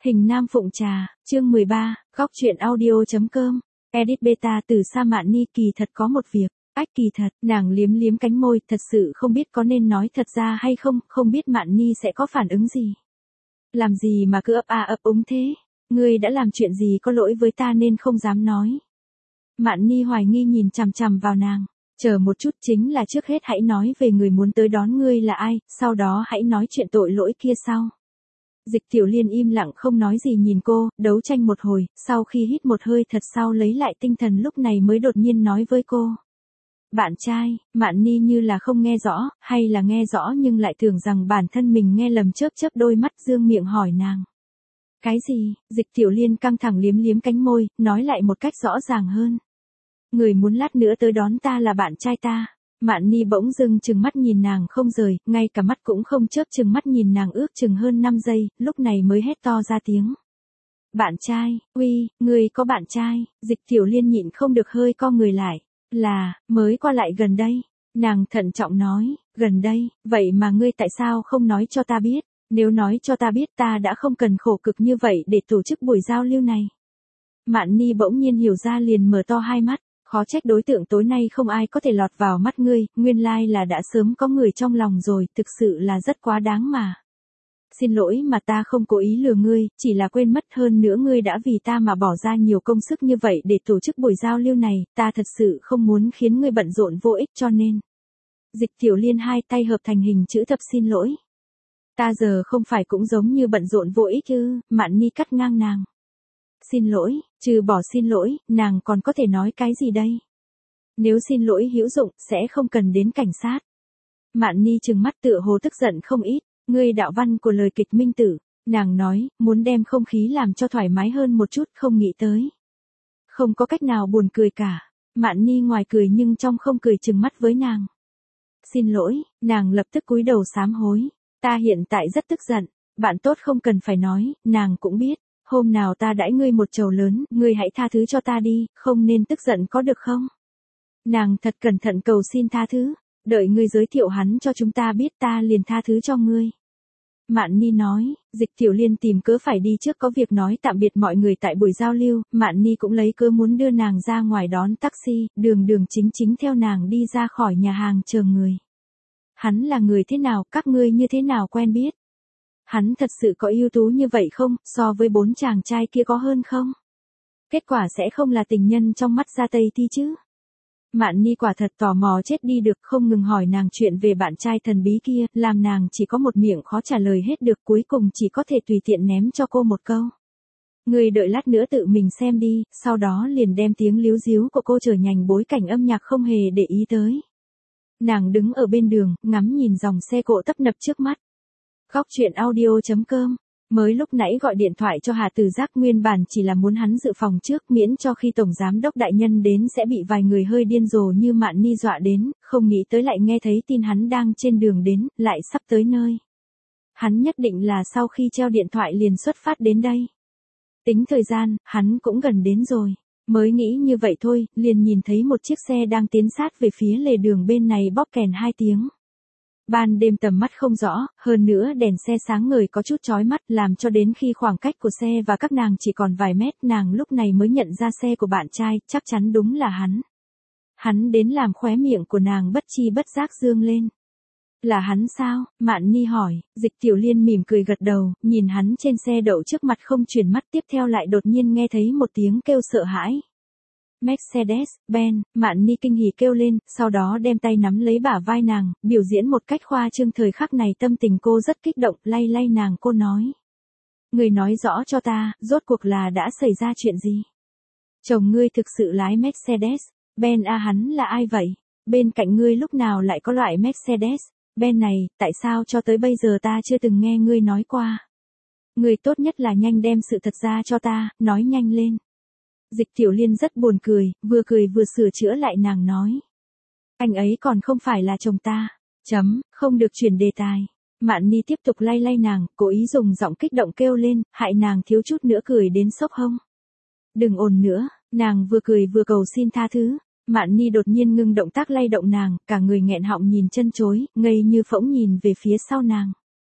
Hình Nam Phụng Trà, chương 13, góc truyện audio.com, edit beta từ Sa Mạn Ni. Kỳ thật có một việc, kỳ thật, nàng liếm liếm cánh môi, thật sự không biết có nên nói thật ra hay không, không biết Mạn Ni sẽ có phản ứng gì. Làm gì mà cứ ấp úng thế, ngươi đã làm chuyện gì có lỗi với ta nên không dám nói. Mạn Ni hoài nghi nhìn chằm chằm vào nàng, chờ một chút, chính là trước hết hãy nói về người muốn tới đón ngươi là ai, sau đó hãy nói chuyện tội lỗi kia sau. Dịch Tiểu Liên im lặng không nói gì nhìn cô, đấu tranh một hồi, sau khi hít một hơi thật sâu lấy lại tinh thần lúc này mới đột nhiên nói với cô. Bạn trai. Mạn Ni như là không nghe rõ, hay là nghe rõ nhưng lại tưởng rằng bản thân mình nghe lầm, chớp chớp đôi mắt dương miệng hỏi nàng. Cái gì? Dịch Tiểu Liên căng thẳng liếm liếm cánh môi, nói lại một cách rõ ràng hơn. Người muốn lát nữa tới đón ta là bạn trai ta. Mạn Ni bỗng dưng chừng mắt nhìn nàng không rời, ngay cả mắt cũng không chớp, chừng mắt nhìn nàng ước chừng hơn 5 giây, lúc này mới hét to ra tiếng. Bạn trai, uy, ngươi có bạn trai? Dịch Tiểu Liên nhịn không được hơi co người lại. Là, mới qua lại gần đây. Nàng thận trọng nói, gần đây, vậy mà ngươi tại sao không nói cho ta biết? Nếu nói cho ta biết ta đã không cần khổ cực như vậy để tổ chức buổi giao lưu này. Mạn Ni bỗng nhiên hiểu ra liền mở to hai mắt. Khó trách đối tượng tối nay không ai có thể lọt vào mắt ngươi, nguyên lai là đã sớm có người trong lòng rồi, thực sự là rất quá đáng mà. Xin lỗi mà ta không cố ý lừa ngươi, chỉ là quên mất, hơn nữa ngươi đã vì ta mà bỏ ra nhiều công sức như vậy để tổ chức buổi giao lưu này, ta thật sự không muốn khiến ngươi bận rộn vô ích cho nên. Dịch Tiểu Liên hai tay hợp thành hình chữ thập xin lỗi. Ta giờ không phải cũng giống như bận rộn vô ích ư? Mạn Ni cắt ngang nàng. Xin lỗi, trừ bỏ xin lỗi, nàng còn có thể nói cái gì đây? Nếu xin lỗi hữu dụng, sẽ không cần đến cảnh sát. Mạn Ni trừng mắt tựa hồ tức giận không ít, ngươi đạo văn của lời kịch minh tử, nàng nói, muốn đem không khí làm cho thoải mái hơn một chút, không nghĩ tới. Không có cách nào buồn cười cả. Mạn Ni ngoài cười nhưng trong không cười trừng mắt với nàng. Xin lỗi, nàng lập tức cúi đầu sám hối. Ta hiện tại rất tức giận, bạn tốt không cần phải nói, nàng cũng biết. Hôm nào ta đãi ngươi một chầu lớn, ngươi hãy tha thứ cho ta đi, không nên tức giận có được không? Nàng thật cẩn thận cầu xin tha thứ, đợi ngươi giới thiệu hắn cho chúng ta biết ta liền tha thứ cho ngươi. Mạn Ni nói, Dịch Tiểu Liên tìm cớ phải đi trước có việc nói tạm biệt mọi người tại buổi giao lưu, Mạn Ni cũng lấy cớ muốn đưa nàng ra ngoài đón taxi, đường chính theo nàng đi ra khỏi nhà hàng chờ người. Hắn là người thế nào, các ngươi như thế nào quen biết? Hắn thật sự có ưu tú như vậy không, so với 4 chàng trai kia có hơn không? Kết quả sẽ không là tình nhân trong mắt Gia Tây Ti chứ? Mạn Ni quả thật tò mò chết đi được, không ngừng hỏi nàng chuyện về bạn trai thần bí kia, làm nàng chỉ có một miệng khó trả lời hết được, cuối cùng chỉ có thể tùy tiện ném cho cô một câu. Người đợi lát nữa tự mình xem đi, sau đó liền đem tiếng líu díu của cô trở thành bối cảnh âm nhạc không hề để ý tới. Nàng đứng ở bên đường, ngắm nhìn dòng xe cộ tấp nập trước mắt. Góc truyện audio.com, mới lúc nãy gọi điện thoại cho Hà Tử Giác nguyên bản chỉ là muốn hắn dự phòng trước miễn cho khi Tổng Giám đốc đại nhân đến sẽ bị vài người hơi điên rồ như Mạn Ni dọa đến, không nghĩ tới lại nghe thấy tin hắn đang trên đường đến, lại sắp tới nơi. Hắn nhất định là sau khi treo điện thoại liền xuất phát đến đây. Tính thời gian, hắn cũng gần đến rồi. Mới nghĩ như vậy thôi, liền nhìn thấy một chiếc xe đang tiến sát về phía lề đường bên này bóp kèn 2 tiếng. Ban đêm tầm mắt không rõ, hơn nữa đèn xe sáng ngời có chút chói mắt làm cho đến khi khoảng cách của xe và các nàng chỉ còn vài mét, nàng lúc này mới nhận ra xe của bạn trai, chắc chắn đúng là hắn. Hắn đến làm khóe miệng của nàng bất chi bất giác dương lên. Là hắn sao? Mạn Ni hỏi. Dịch Tiểu Liên mỉm cười gật đầu, nhìn hắn trên xe đậu trước mặt không chuyển mắt, tiếp theo lại đột nhiên nghe thấy một tiếng kêu sợ hãi. Mercedes-Benz, Mạn Ni kinh hỉ kêu lên, sau đó đem tay nắm lấy bả vai nàng, biểu diễn một cách khoa trương. Thời khắc này tâm tình cô rất kích động, lay lay nàng cô nói. Người nói rõ cho ta, rốt cuộc là đã xảy ra chuyện gì? Chồng ngươi thực sự lái Mercedes-Benz à? Hắn là ai vậy? Bên cạnh ngươi lúc nào lại có loại Mercedes-Benz này, tại sao cho tới bây giờ ta chưa từng nghe ngươi nói qua? Ngươi tốt nhất là nhanh đem sự thật ra cho ta, nói nhanh lên. Dịch Tiểu Liên rất buồn cười vừa sửa chữa lại nàng nói. Anh ấy còn không phải là chồng ta. Không được chuyển đề tài. Mạn Ni tiếp tục lay lay nàng, cố ý dùng giọng kích động kêu lên, hại nàng thiếu chút nữa cười đến sốc hông. Đừng ồn nữa, nàng vừa cười vừa cầu xin tha thứ. Mạn Ni đột nhiên ngưng động tác lay động nàng, cả người nghẹn họng nhìn chân chối, ngây như phỗng nhìn về phía sau nàng.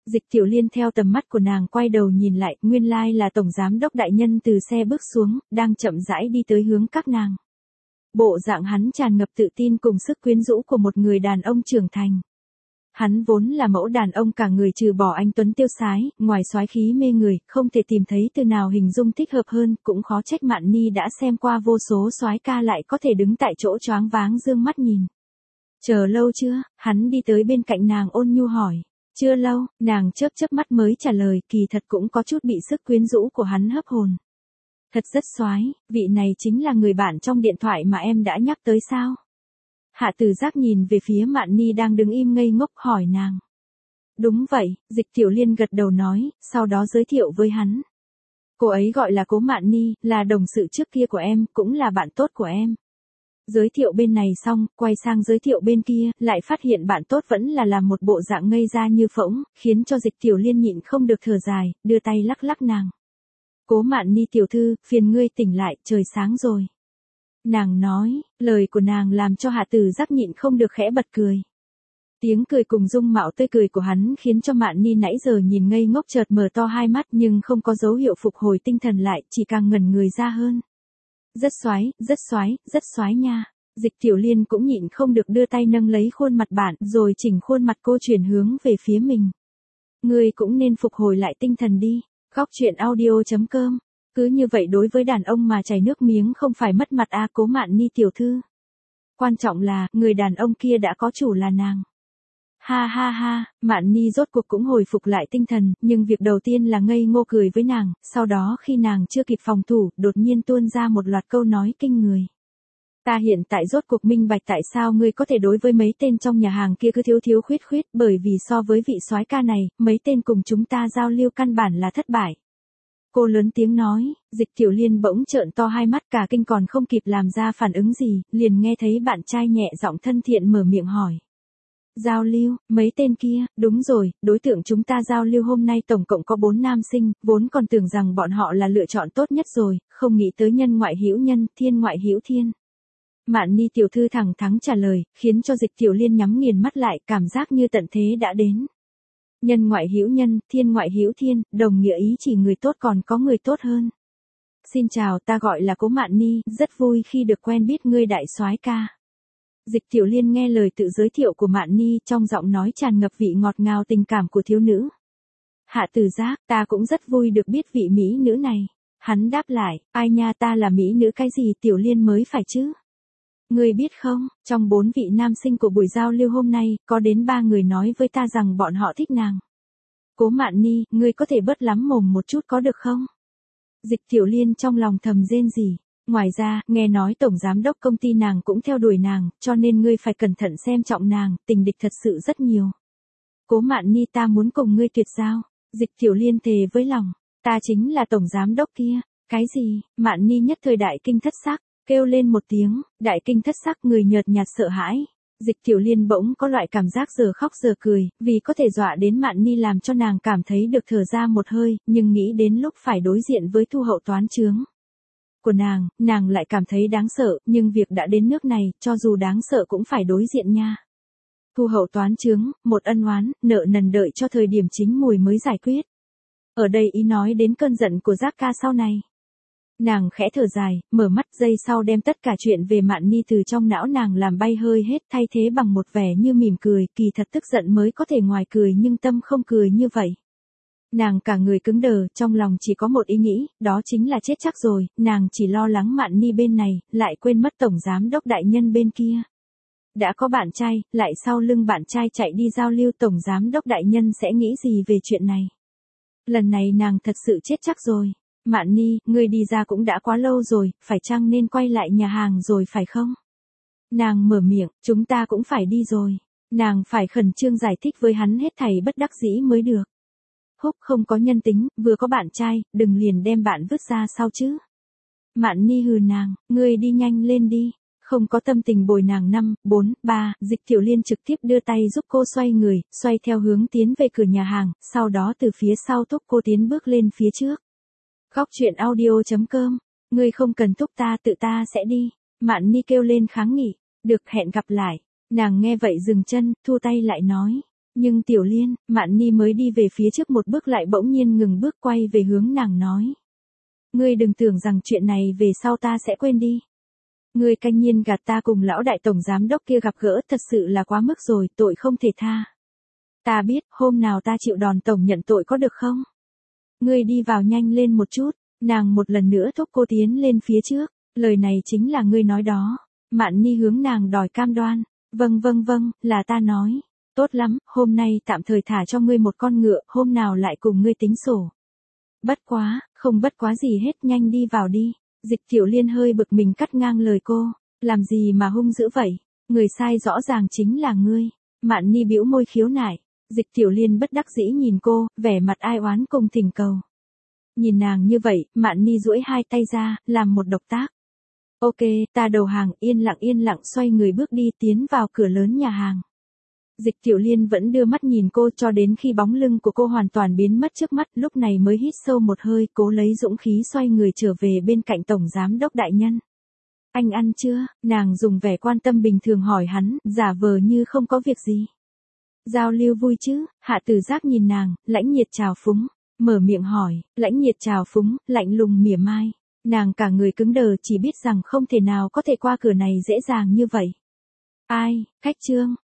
Dịch Tiểu Liên theo tầm mắt của nàng quay đầu nhìn lại, nguyên lai là tổng giám đốc đại nhân từ xe bước xuống, đang chậm rãi đi tới hướng các nàng. Bộ dạng hắn tràn ngập tự tin cùng sức quyến rũ của một người đàn ông trưởng thành. Hắn vốn là mẫu đàn ông cả người trừ bỏ anh tuấn tiêu sái, ngoài soái khí mê người, không thể tìm thấy từ nào hình dung thích hợp hơn, cũng khó trách Mạn Ni đã xem qua vô số soái ca lại có thể đứng tại chỗ choáng váng dương mắt nhìn. Chờ lâu chưa? Hắn đi tới bên cạnh nàng ôn nhu hỏi. Chưa lâu, nàng chớp chớp mắt mới trả lời, kỳ thật cũng có chút bị sức quyến rũ của hắn hấp hồn. Thật rất soái, vị này chính là người bạn trong điện thoại mà em đã nhắc tới sao? Hạ Tử Giác nhìn về phía Mạn Ni đang đứng im ngây ngốc hỏi nàng. Đúng vậy, Dịch Tiểu Liên gật đầu nói, sau đó giới thiệu với hắn. Cô ấy gọi là Cố Mạn Ni, là đồng sự trước kia của em, cũng là bạn tốt của em. Giới thiệu bên này xong, quay sang giới thiệu bên kia, lại phát hiện bạn tốt vẫn là làm một bộ dạng ngây ra như phỗng, khiến cho Dịch Tiểu Liên nhịn không được thở dài, đưa tay lắc lắc nàng. Cố Mạn Ni tiểu thư, phiền ngươi tỉnh lại, trời sáng rồi. Nàng nói, lời của nàng làm cho Hạ Tử Giác nhịn không được khẽ bật cười. Tiếng cười cùng dung mạo tươi cười của hắn khiến cho Mạn Ni nãy giờ nhìn ngây ngốc chợt mở to hai mắt nhưng không có dấu hiệu phục hồi tinh thần lại, chỉ càng ngẩn người ra hơn. Rất xoái nha. Dịch Tiểu Liên cũng nhịn không được đưa tay nâng lấy khuôn mặt bạn rồi chỉnh khuôn mặt cô chuyển hướng về phía mình. Ngươi cũng nên phục hồi lại tinh thần đi. Góc truyện audio.com. Cứ như vậy đối với đàn ông mà chảy nước miếng không phải mất mặt à, Cố Mạn Ni tiểu thư. Quan trọng là, người đàn ông kia đã có chủ là nàng. Ha ha ha, Mạn Ni rốt cuộc cũng hồi phục lại tinh thần, nhưng việc đầu tiên là ngây ngô cười với nàng, sau đó khi nàng chưa kịp phòng thủ, đột nhiên tuôn ra một loạt câu nói kinh người. Ta hiện tại rốt cuộc minh bạch tại sao ngươi có thể đối với mấy tên trong nhà hàng kia cứ thiếu khuyết, bởi vì so với vị soái ca này, mấy tên cùng chúng ta giao lưu căn bản là thất bại. Cô lớn tiếng nói, Dịch Tiểu Liên bỗng trợn to hai mắt cả kinh còn không kịp làm ra phản ứng gì, liền nghe thấy bạn trai nhẹ giọng thân thiện mở miệng hỏi. Giao lưu, mấy tên kia, đúng rồi, đối tượng chúng ta giao lưu hôm nay tổng cộng có 4 nam sinh, vốn còn tưởng rằng bọn họ là lựa chọn tốt nhất rồi, không nghĩ tới nhân ngoại hữu nhân, thiên ngoại hữu thiên. Mạn Ni tiểu thư thẳng thắn trả lời, khiến cho Dịch Tiểu Liên nhắm nghiền mắt lại, cảm giác như tận thế đã đến. Nhân ngoại hữu nhân, thiên ngoại hữu thiên, đồng nghĩa ý chỉ người tốt còn có người tốt hơn. Xin chào, ta gọi là Cố Mạn Ni, rất vui khi được quen biết ngươi đại soái ca. Dịch Tiểu Liên nghe lời tự giới thiệu của Mạn Ni, trong giọng nói tràn ngập vị ngọt ngào tình cảm của thiếu nữ. Hạ Tử Giác, ta cũng rất vui được biết vị mỹ nữ này. Hắn đáp lại, ai nha, ta là mỹ nữ cái gì, Tiểu Liên mới phải chứ. Ngươi biết không, trong 4 vị nam sinh của buổi giao lưu hôm nay, có đến 3 người nói với ta rằng bọn họ thích nàng. Cố Mạn Ni, ngươi có thể bớt lắm mồm một chút có được không? Dịch Tiểu Liên trong lòng thầm rên rỉ. Ngoài ra, nghe nói tổng giám đốc công ty nàng cũng theo đuổi nàng, cho nên ngươi phải cẩn thận xem trọng nàng, tình địch thật sự rất nhiều. Cố Mạn Ni, ta muốn cùng ngươi tuyệt giao. Dịch Tiểu Liên thề với lòng, ta chính là tổng giám đốc kia. Cái gì? Mạn Ni nhất thời đại kinh thất sắc, kêu lên một tiếng, đại kinh thất sắc, người nhợt nhạt sợ hãi. Dịch Tiểu Liên bỗng có loại cảm giác giờ khóc giờ cười, vì có thể dọa đến Mạn Ni làm cho nàng cảm thấy được thở ra một hơi, nhưng nghĩ đến lúc phải đối diện với thu hậu toán chướng của nàng lại cảm thấy đáng sợ, nhưng việc đã đến nước này, cho dù đáng sợ cũng phải đối diện nha. Thu hậu toán chướng, một ân oán, nợ nần đợi cho thời điểm chính mùi mới giải quyết. Ở đây ý nói đến cơn giận của Giác ca sau này. Nàng khẽ thở dài, mở mắt, giây sau đem tất cả chuyện về Mạn Ni từ trong não nàng làm bay hơi hết, thay thế bằng một vẻ như mỉm cười, kỳ thật tức giận mới có thể ngoài cười nhưng tâm không cười như vậy. Nàng cả người cứng đờ, trong lòng chỉ có một ý nghĩ, đó chính là chết chắc rồi, nàng chỉ lo lắng Mạn Ni bên này, lại quên mất tổng giám đốc đại nhân bên kia. Đã có bạn trai, lại sau lưng bạn trai chạy đi giao lưu, tổng giám đốc đại nhân sẽ nghĩ gì về chuyện này. Lần này nàng thật sự chết chắc rồi. Mạn Ni, ngươi đi ra cũng đã quá lâu rồi, phải chăng nên quay lại nhà hàng rồi phải không? Nàng mở miệng, chúng ta cũng phải đi rồi. Nàng phải khẩn trương giải thích với hắn hết thảy bất đắc dĩ mới được. Húc không có nhân tính, vừa có bạn trai, đừng liền đem bạn vứt ra sau chứ. Mạn Ni hừ nàng, ngươi đi nhanh lên đi. Không có tâm tình bồi nàng 5, 4, 3, Dịch Tiểu Liên trực tiếp đưa tay giúp cô xoay người, xoay theo hướng tiến về cửa nhà hàng, sau đó từ phía sau thúc cô tiến bước lên phía trước. Góc truyện audio.com, ngươi không cần thúc ta, tự ta sẽ đi. Mạn Ni kêu lên kháng nghị, được, hẹn gặp lại. Nàng nghe vậy dừng chân, thu tay lại nói, Nhưng Tiểu Liên, Mạn Ni mới đi về phía trước một bước lại bỗng nhiên ngừng bước quay về hướng nàng nói. Ngươi đừng tưởng rằng chuyện này về sau ta sẽ quên đi. Ngươi canh nhiên gạt ta cùng lão đại tổng giám đốc kia gặp gỡ thật sự là quá mức rồi, tội không thể tha. Ta biết, hôm nào ta chịu đòn tổng nhận tội có được không? Ngươi đi vào nhanh lên một chút, nàng một lần nữa thúc cô tiến lên phía trước, lời này chính là ngươi nói đó. Mạn Ni hướng nàng đòi cam đoan, vâng, là ta nói. Tốt lắm, hôm nay tạm thời thả cho ngươi một con ngựa, hôm nào lại cùng ngươi tính sổ. Bất quá, không bất quá gì hết, nhanh đi vào đi. Dịch Tiểu Liên hơi bực mình cắt ngang lời cô, làm gì mà hung dữ vậy, người sai rõ ràng chính là ngươi. Mạn Ni bĩu môi khiếu nại, Dịch Tiểu Liên bất đắc dĩ nhìn cô, vẻ mặt ai oán cùng thỉnh cầu. Nhìn nàng như vậy, Mạn Ni duỗi hai tay ra, làm một động tác. Ok, ta đầu hàng, yên lặng xoay người bước đi tiến vào cửa lớn nhà hàng. Dịch Tiểu Liên vẫn đưa mắt nhìn cô cho đến khi bóng lưng của cô hoàn toàn biến mất trước mắt, lúc này mới hít sâu một hơi, cố lấy dũng khí xoay người trở về bên cạnh tổng giám đốc đại nhân. Anh ăn chưa? Nàng dùng vẻ quan tâm bình thường hỏi hắn, giả vờ như không có việc gì. Giao lưu vui chứ? Hạ Tử Giác nhìn nàng, lãnh nhiệt trào phúng, mở miệng hỏi, lãnh nhiệt trào phúng, lạnh lùng mỉa mai. Nàng cả người cứng đờ chỉ biết rằng không thể nào có thể qua cửa này dễ dàng như vậy. Ai, Khách Trương,